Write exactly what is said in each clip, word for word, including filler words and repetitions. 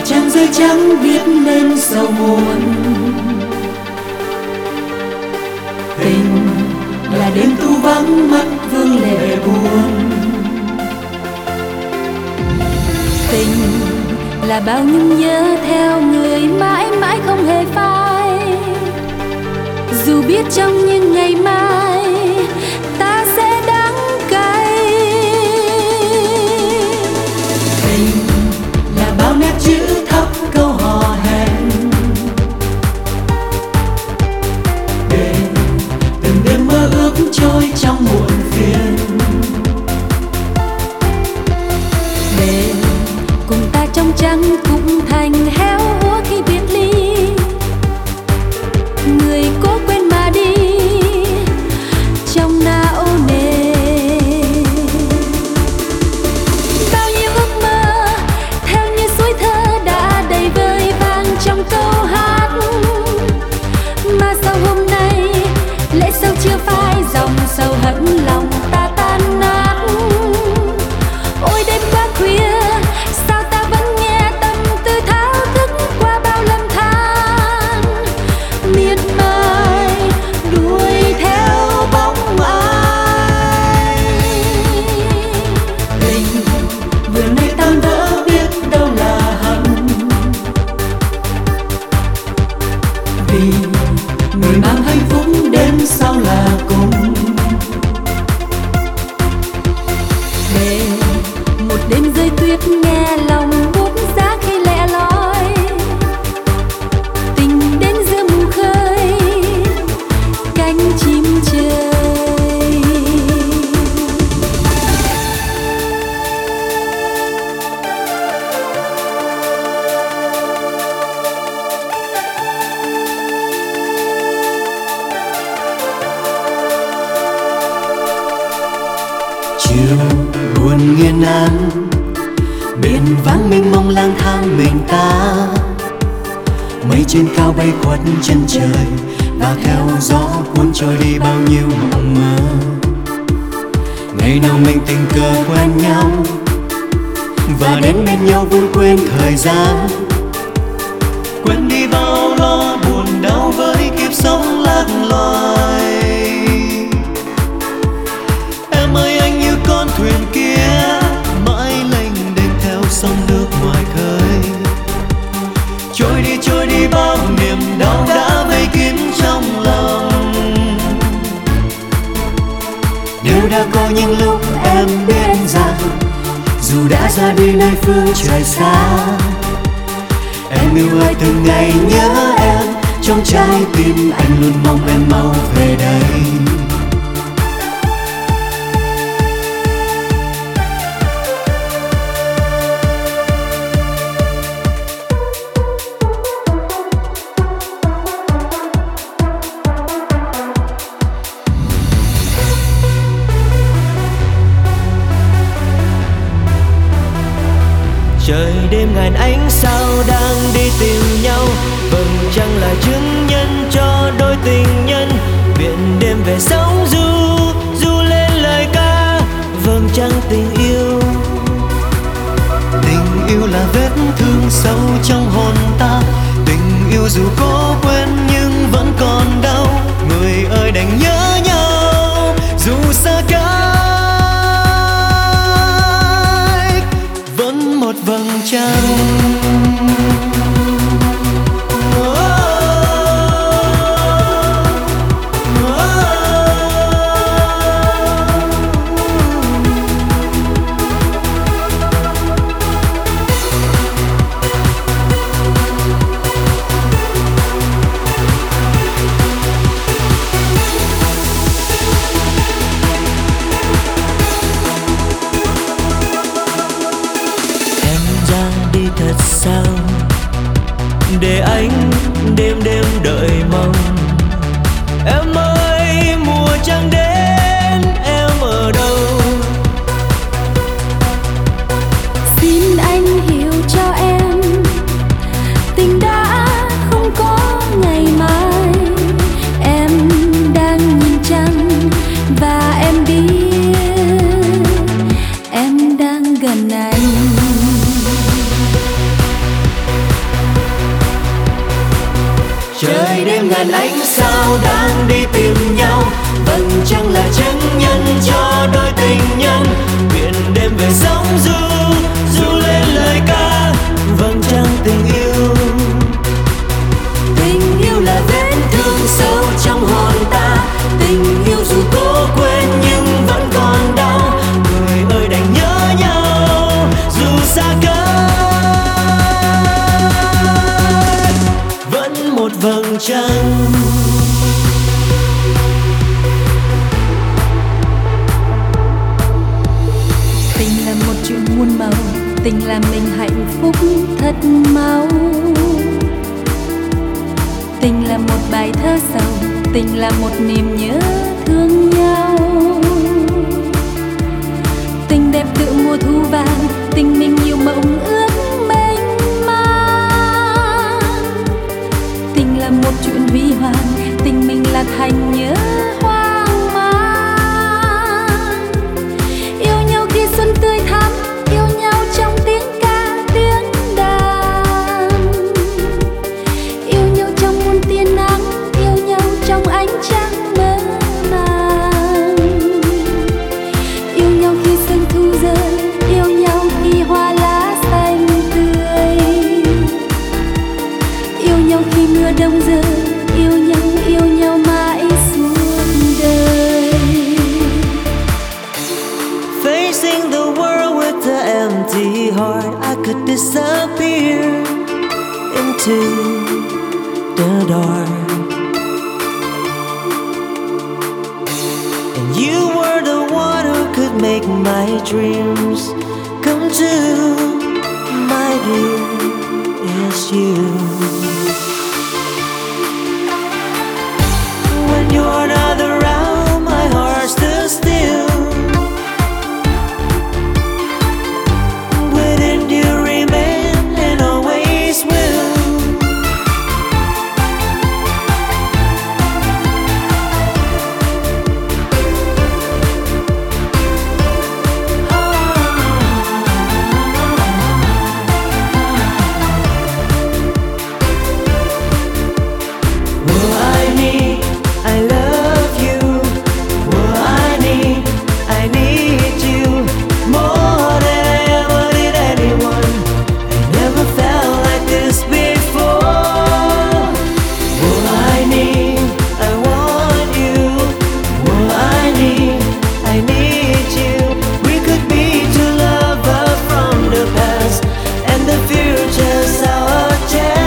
trang giấy trắng viết nên sầu buồn. Tình là đêm thu vắng mắt vương lệ buồn. Tình là bao nhung nhớ theo người mãi mãi không hề phai, dù biết trong những ngày mai ta sẽ đắng cay. Tình là bao nét chữ thấp câu hò hẹn, để từng đêm mơ ước trôi trong muộn phiền. Để cùng ta trong trắng cũng thành héo úa khi biệt ly, người cố quên mà đi trong não nề. Bao nhiêu ước mơ theo như suối thơ đã đầy vơi vang trong câu hát, mà sau hôm nay lẽ sâu chưa phai, dòng sầu hận lòng ta tan nát. Ôi đêm quá khuya sao ta vẫn nghe tâm tư thao thức qua bao lầm than, miệt mài đuổi theo bóng ai. Tình vừa nay tan vỡ biết đâu là hận, vì người mang hạnh phúc đến sau là cùng. Để một đêm rơi tuyết nghe lòng buốt giá khi lẻ loi, tình đến giữa mù khơi cánh chim trời. Chiều buồn nghiêng nắng, biển vắng mênh mông lang thang mình ta. Mây trên cao bay khuất chân trời, và theo gió cuốn trôi đi bao nhiêu mộng mơ. Ngày nào mình tình cờ quen nhau, và đến bên nhau vui quên thời gian. Quên đi bao lo buồn đau với kiếp sống lạc loài. Em ơi anh như con thuyền kia, mãi lênh đênh theo sông nước ngoài khơi. Trôi đi trôi đi bao niềm đau đã vây kín trong lòng. Nếu đã có những lúc em biết rằng, dù đã ra đi nơi phương trời xa, em yêu ơi từng ngày nhớ em, trong trái tim anh luôn mong em mau về đây. Trời đêm ngàn ánh sao đang đi tìm nhau, vầng trăng là chứng nhân cho đôi tình nhân. Viện đêm về sống du du lên lời ca, vầng trăng tình yêu. Tình yêu là vết thương sâu trong hồn ta, tình yêu dù cố quên nhưng vẫn còn đau. Người ơi đành nhớ nhau dù xa cách, vẫn một vầng trăng. muôn màu, tình làm mình hạnh phúc thật mau. Tình là một bài thơ sầu, tình là một niềm nhớ thương nhau. Tình đẹp tựa mùa thu vàng, tình mình nhiều mộng ước mênh mang. Tình là một chuyện huy hoàng, tình mình là thành nhớ hoang mang. Yêu nhau khi xuân tươi thắm, yêu nhau trong tiếng ca tiếng đàn. Yêu nhau trong muôn tia nắng, yêu nhau trong ánh trăng mơ màng. Yêu nhau khi sương thu rơi, yêu nhau khi hoa lá xanh tươi. Yêu nhau khi mưa đông rơi, yêu nhau yêu nhau mãi suốt đời. Facing the world with the empty heart, I could disappear into the dark. And you were the one who could make my dreams come true. My dear, it's you. When you're not around, my heart still still. Within you remain and always will. Well, I need, I love you. Well, I need, I need you more than I ever did anyone. I never felt like this before. Well, I need, I want you. Well, I need, I need you. We could be two lovers from the past, and the future's our chance.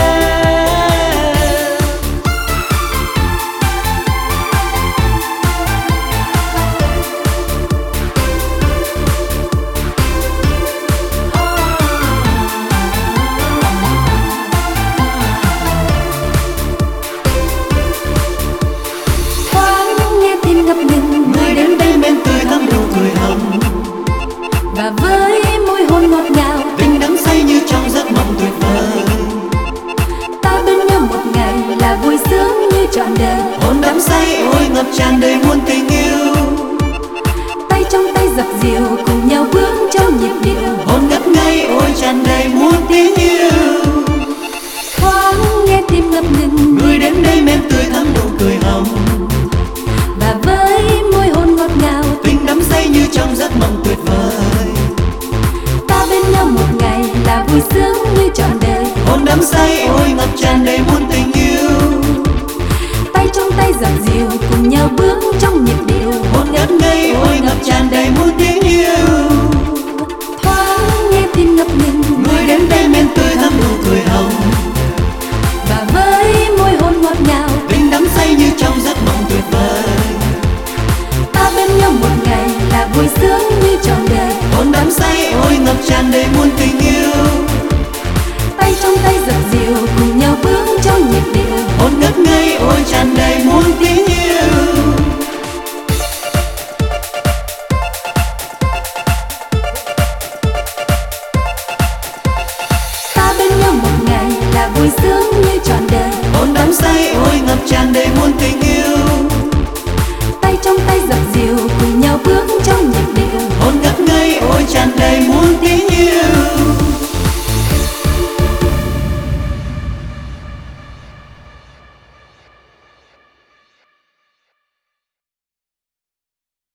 Thoáng nghe tim ngập ngừng, Người đến đây men tươi thắm nụ cười hồng. và với môi hôn ngọt ngào, Tình đắm say như trong giấc mộng tuyệt vời. ta bên nhau một ngày là vui sướng như trọn đời. Hồn đắm say ôi ngập tràn đầy muôn tình yêu. Tay trong tay dập dìu cùng nhau bước trong nhịp điệu. Hồn ngất ngây ôi tràn đầy muôn tiếng yêu. Thoáng nghe tim ngập ngừng, Người đến đây men tươi thắm nụ cười hồng. và với môi hôn ngọt ngào, Tình đắm say như trong giấc mộng tuyệt vời. ta bên nhau một ngày là vui sướng như trọn đời. Hồn đắm say ôi ngập tràn đầy muôn tình yêu. Tay trong tay dập dìu cùng nhau bước trong nhịp điệu. Hồn ngất ngây ôi ngập tràn đầy muôn tiếng yêu. Thoáng nghe tim ngập ngừng, Người đến đây men tươi thắm nụ cười hồng. và với môi hôn ngọt ngào, Tình đắm say như trong giấc mộng tuyệt vời. ta bên nhau một ngày là vui sướng như trọn đời. Hồn đắm say ôi ngập tràn đầy muôn tình